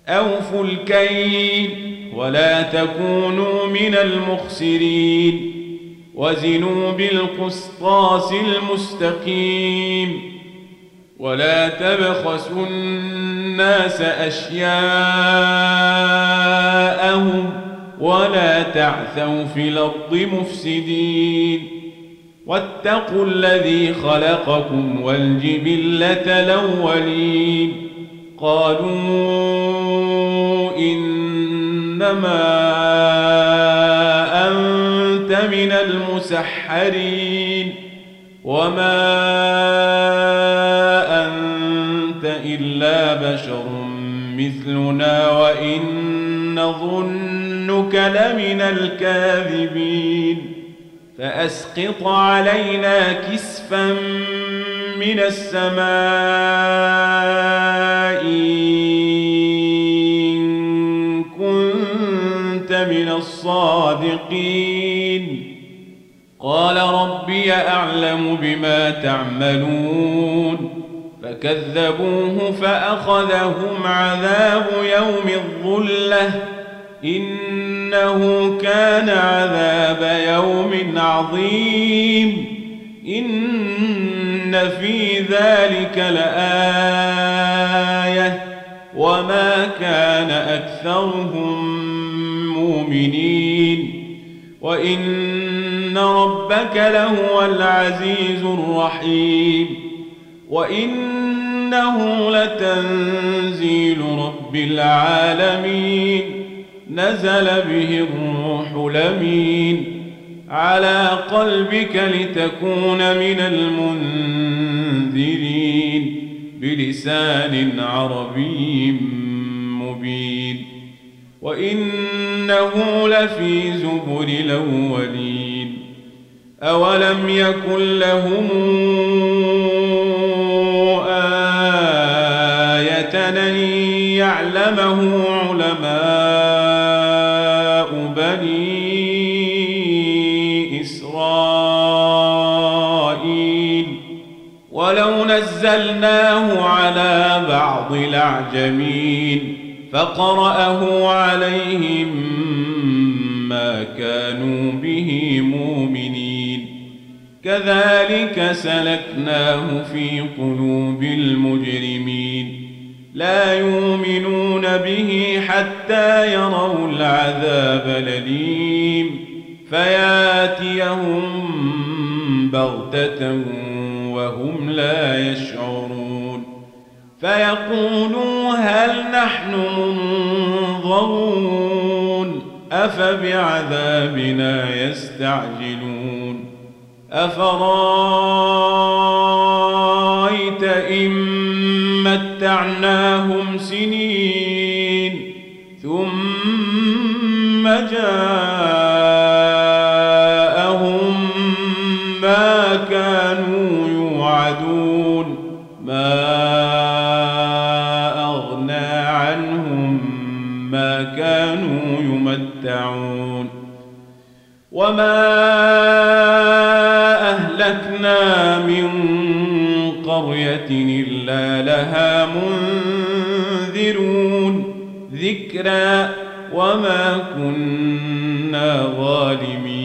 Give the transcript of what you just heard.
أوفوا الكيل ولا تكونوا من المخسرين وزنوا بالقسطاس المستقيم ولا تبخسوا الناس أشياءهم ولا تعثوا في الأرض مفسدين واتقوا الذي خلقكم والجبلة الأولين قالوا إنما أنت من المسحرين وما أنت إلا بشر مثلنا وإن نظنك لمن الكاذبين فأسقط علينا كسفا من السماء إن كنت من الصادقين قال ربي أعلم بما تعملون فكذبوه فأخذهم عذاب يوم الظلة إنه كان عذاب يوم عظيم إن في ذلك لآية وما كان أكثرهم مؤمنين وإن ربك لهو العزيز الرحيم وإنه لتنزيل رب العالمين نزل به الروح الأمين على قلبك لتكون من المنذرين بلسان عربي مبين وإنه لفي زبر الأولين أولم يكن لهم آية أن يعلمه علماء بني إسرائيل ولو نزلناه على بعض الأعجمين فقرأه عليهم ما كانوا به مؤمنين كذلك سلكناه في قلوب المجرمين لا يؤمنون به حتى يروا العذاب الأليم فياتيهم بغتة وهم لا يشعرون فيقولوا هل نحن منظرون أفبعذابنا يستعجلون أفرأيت إن متعناهم سنين ثم جاءهم ما كانوا يوعدون ما أغنى عنهم ما كانوا يمتعون وما أهلكنا من قرية إلا لها منذرون ذكرى وما كنا ظالمين